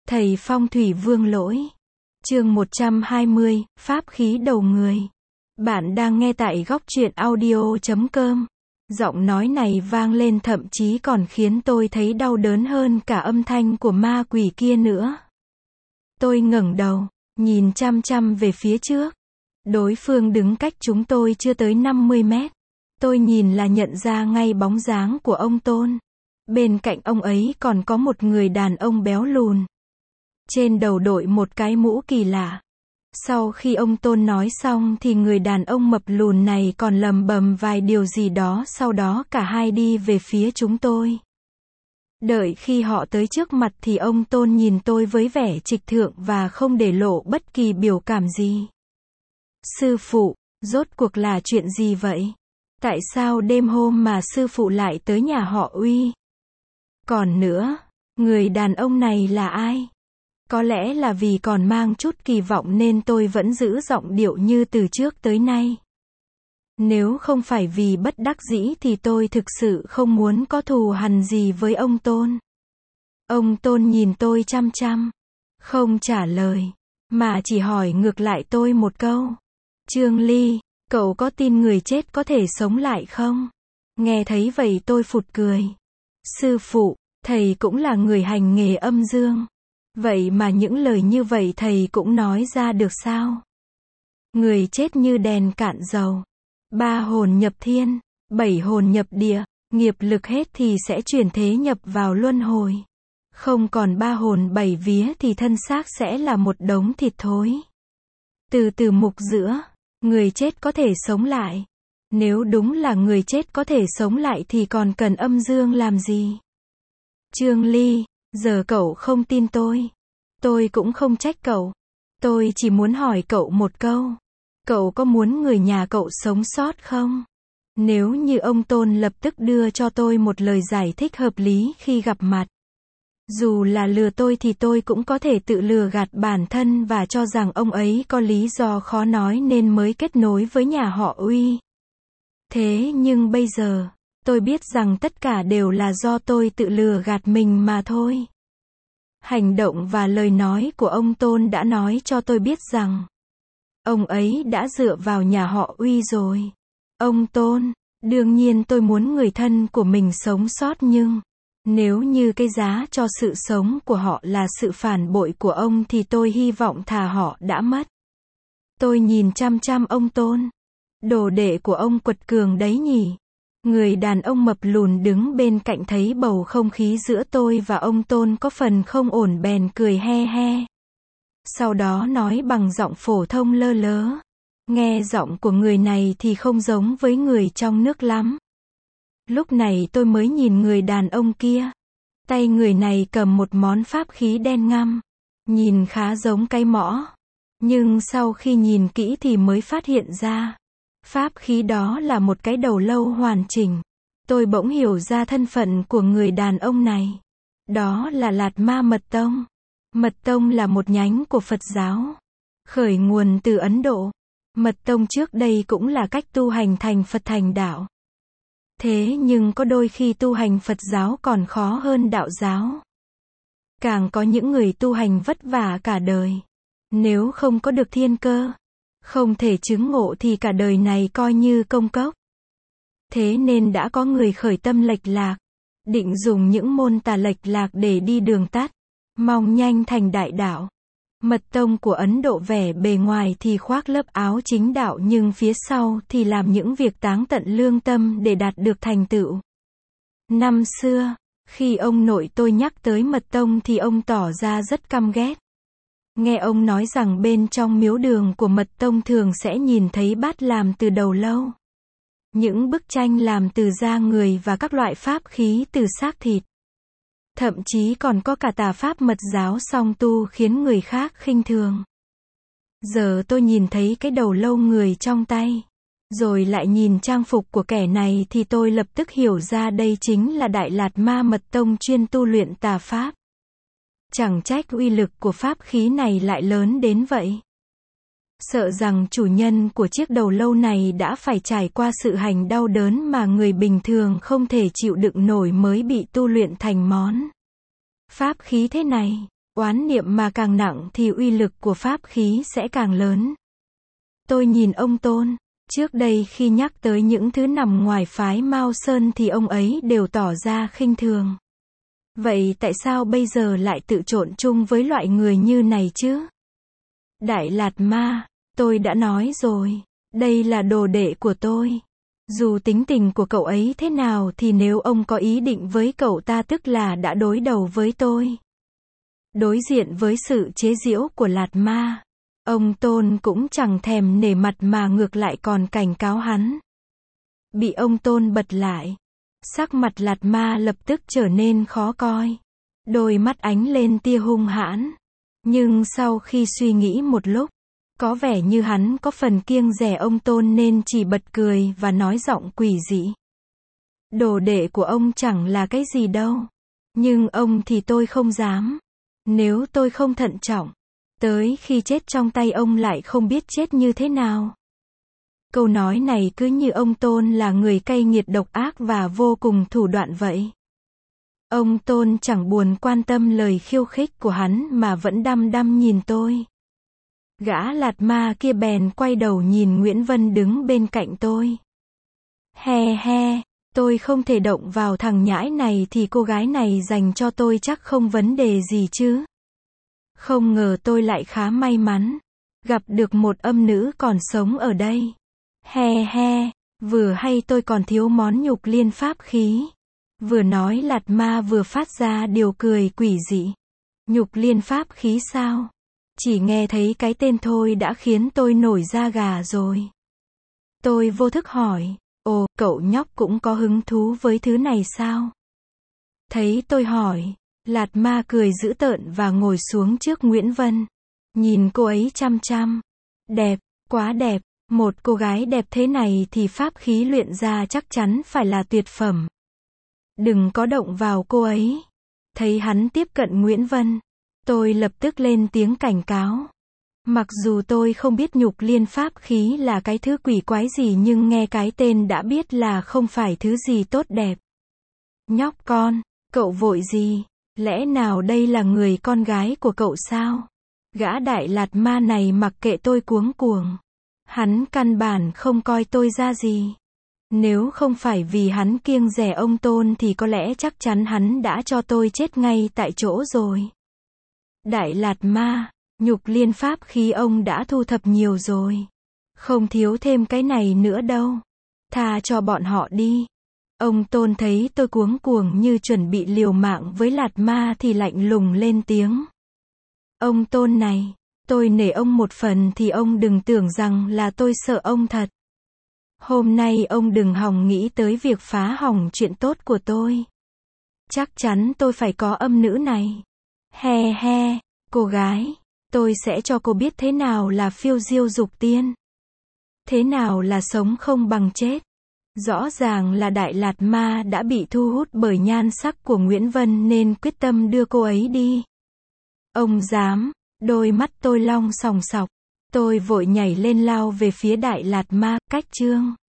Thầy Phong Thủy Vương Lỗi. Chương 120, Pháp khí đầu người. Bạn đang nghe tại góc truyện audio.com. Giọng nói này vang lên thậm chí còn khiến tôi thấy đau đớn hơn cả âm thanh của ma quỷ kia nữa. Tôi ngẩng đầu, nhìn chăm chăm về phía trước. Đối phương đứng cách chúng tôi chưa tới 50 mét. Tôi nhìn là nhận ra ngay bóng dáng của ông Tôn. Bên cạnh ông ấy còn có một người đàn ông béo lùn. Trên đầu đội một cái mũ kỳ lạ. Sau khi ông Tôn nói xong thì người đàn ông mập lùn này còn lầm bầm vài điều gì đó, sau đó cả hai đi về phía chúng tôi. Đợi khi họ tới trước mặt thì ông Tôn nhìn tôi với vẻ trịch thượng và không để lộ bất kỳ biểu cảm gì. Sư phụ, rốt cuộc là chuyện gì vậy? Tại sao đêm hôm mà sư phụ lại tới nhà họ Uy? Còn nữa, người đàn ông này là ai? Có lẽ là vì còn mang chút kỳ vọng nên tôi vẫn giữ giọng điệu như từ trước tới nay. Nếu không phải vì bất đắc dĩ thì tôi thực sự không muốn có thù hằn gì với ông Tôn. Ông Tôn nhìn tôi chăm chăm, không trả lời, mà chỉ hỏi ngược lại tôi một câu. Trương Ly, cậu có tin người chết có thể sống lại không? Nghe thấy vậy tôi phụt cười. Sư phụ, thầy cũng là người hành nghề âm dương. Vậy mà những lời như vậy thầy cũng nói ra được sao? Người chết như đèn cạn dầu. 3 hồn nhập thiên, 7 hồn nhập địa, nghiệp lực hết thì sẽ chuyển thế nhập vào luân hồi. Không còn 3 hồn 7 vía thì thân xác sẽ là một đống thịt thối. Từ mục giữa, người chết có thể sống lại. Nếu đúng là người chết có thể sống lại thì còn cần âm dương làm gì? Trương Ly, giờ cậu không tin tôi cũng không trách cậu. Tôi chỉ muốn hỏi cậu một câu. Cậu có muốn người nhà cậu sống sót không? Nếu như ông Tôn lập tức đưa cho tôi một lời giải thích hợp lý khi gặp mặt. Dù là lừa tôi thì tôi cũng có thể tự lừa gạt bản thân và cho rằng ông ấy có lý do khó nói nên mới kết nối với nhà họ Uy. Thế nhưng bây giờ, tôi biết rằng tất cả đều là do tôi tự lừa gạt mình mà thôi. Hành động và lời nói của ông Tôn đã nói cho tôi biết rằng ông ấy đã dựa vào nhà họ Uy rồi. Ông Tôn, đương nhiên tôi muốn người thân của mình sống sót nhưng nếu như cái giá cho sự sống của họ là sự phản bội của ông thì tôi hy vọng thà họ đã mất. Tôi nhìn chăm chăm ông Tôn. Đồ đệ của ông quật cường đấy nhỉ? Người đàn ông mập lùn đứng bên cạnh thấy bầu không khí giữa tôi và ông Tôn có phần không ổn bèn cười he he. Sau đó nói bằng giọng phổ thông lơ lớ. Nghe giọng của người này thì không giống với người trong nước lắm. Lúc này tôi mới nhìn người đàn ông kia. Tay người này cầm một món pháp khí đen ngăm. Nhìn khá giống cái mõ. Nhưng sau khi nhìn kỹ thì mới phát hiện ra. Pháp khí đó là một cái đầu lâu hoàn chỉnh. Tôi bỗng hiểu ra thân phận của người đàn ông này. Đó là Lạt Ma Mật Tông. Mật Tông là một nhánh của Phật giáo. Khởi nguồn từ Ấn Độ. Mật Tông trước đây cũng là cách tu hành thành Phật thành đạo. Thế nhưng có đôi khi tu hành Phật giáo còn khó hơn đạo giáo. Càng có những người tu hành vất vả cả đời. Nếu không có được thiên cơ, không thể chứng ngộ thì cả đời này coi như công cốc. Thế nên đã có người khởi tâm lệch lạc, định dùng những môn tà lệch lạc để đi đường tắt, mong nhanh thành đại đạo. Mật Tông của Ấn Độ vẻ bề ngoài thì khoác lớp áo chính đạo nhưng phía sau thì làm những việc táng tận lương tâm để đạt được thành tựu. Năm xưa, khi ông nội tôi nhắc tới Mật Tông thì ông tỏ ra rất căm ghét. Nghe ông nói rằng bên trong miếu đường của Mật Tông thường sẽ nhìn thấy bát làm từ đầu lâu. Những bức tranh làm từ da người và các loại pháp khí từ xác thịt. Thậm chí còn có cả tà pháp mật giáo song tu khiến người khác khinh thường. Giờ tôi nhìn thấy cái đầu lâu người trong tay, rồi lại nhìn trang phục của kẻ này thì tôi lập tức hiểu ra đây chính là Đại Lạt Ma Mật Tông chuyên tu luyện tà pháp. Chẳng trách uy lực của pháp khí này lại lớn đến vậy. Sợ rằng chủ nhân của chiếc đầu lâu này đã phải trải qua sự hành đau đớn mà người bình thường không thể chịu đựng nổi mới bị tu luyện thành món pháp khí thế này. oán niệm mà càng nặng thì uy lực của pháp khí sẽ càng lớn. Tôi nhìn ông Tôn. Trước đây khi nhắc tới những thứ nằm ngoài phái Mao Sơn thì ông ấy đều tỏ ra khinh thường. Vậy tại sao bây giờ lại tự trộn chung với loại người như này chứ? Đại Lạt Ma, tôi đã nói rồi, đây là đồ đệ của tôi. Dù tính tình của cậu ấy thế nào thì nếu ông có ý định với cậu ta tức là đã đối đầu với tôi. Đối diện với sự chế giễu của Lạt Ma, ông Tôn cũng chẳng thèm nể mặt mà ngược lại còn cảnh cáo hắn. Bị ông Tôn bật lại, sắc mặt Lạt Ma lập tức trở nên khó coi. Đôi mắt ánh lên tia hung hãn. Nhưng sau khi suy nghĩ một lúc, có vẻ như hắn có phần kiêng dè ông Tôn nên chỉ bật cười và nói giọng quỷ dị. Đồ đệ của ông chẳng là cái gì đâu. Nhưng ông thì tôi không dám. Nếu tôi không thận trọng, tới khi chết trong tay ông lại không biết chết như thế nào. Câu nói này cứ như ông Tôn là người cay nghiệt độc ác và vô cùng thủ đoạn vậy. Ông Tôn chẳng buồn quan tâm lời khiêu khích của hắn mà vẫn đăm đăm nhìn tôi. Gã Lạt Ma kia bèn quay đầu nhìn Nguyễn Vân đứng bên cạnh tôi. He he, tôi không thể động vào thằng nhãi này thì cô gái này dành cho tôi chắc không vấn đề gì chứ. Không ngờ tôi lại khá may mắn, gặp được một âm nữ còn sống ở đây. He he, vừa hay tôi còn thiếu món nhục liên pháp khí. Vừa nói Lạt Ma vừa phát ra điều cười quỷ dị. Nhục liên pháp khí sao? Chỉ nghe thấy cái tên thôi đã khiến tôi nổi da gà rồi. Tôi vô thức hỏi, ồ, cậu nhóc cũng có hứng thú với thứ này sao? Thấy tôi hỏi, Lạt Ma cười dữ tợn và ngồi xuống trước Nguyễn Vân. Nhìn cô ấy chăm chăm. Đẹp, quá đẹp. Một cô gái đẹp thế này thì pháp khí luyện ra chắc chắn phải là tuyệt phẩm. Đừng có động vào cô ấy. Thấy hắn tiếp cận Nguyễn Vân, tôi lập tức lên tiếng cảnh cáo. Mặc dù tôi không biết nhục liên pháp khí là cái thứ quỷ quái gì nhưng nghe cái tên đã biết là không phải thứ gì tốt đẹp. Nhóc con, cậu vội gì? Lẽ nào đây là người con gái của cậu sao? Gã Đại Lạt Ma này mặc kệ tôi cuống cuồng. Hắn căn bản không coi tôi ra gì. Nếu không phải vì hắn kiêng dè ông Tôn thì có lẽ chắc chắn hắn đã cho tôi chết ngay tại chỗ rồi. Đại Lạt Ma, nhục liên pháp khí ông đã thu thập nhiều rồi. Không thiếu thêm cái này nữa đâu. Tha cho bọn họ đi. Ông Tôn thấy tôi cuống cuồng như chuẩn bị liều mạng với Lạt Ma thì lạnh lùng lên tiếng. Ông Tôn này, tôi nể ông một phần thì ông đừng tưởng rằng là tôi sợ ông thật. Hôm nay ông đừng hòng nghĩ tới việc phá hỏng chuyện tốt của tôi. Chắc chắn tôi phải có âm nữ này. He he, cô gái, tôi sẽ cho cô biết thế nào là phiêu diêu dục tiên. Thế nào là sống không bằng chết. Rõ ràng là Đại Lạt Ma đã bị thu hút bởi nhan sắc của Nguyễn Vân nên quyết tâm đưa cô ấy đi. Ông dám, đôi mắt tôi long sòng sọc. Tôi vội nhảy lên lao về phía Đại Lạt Ma, cách chương.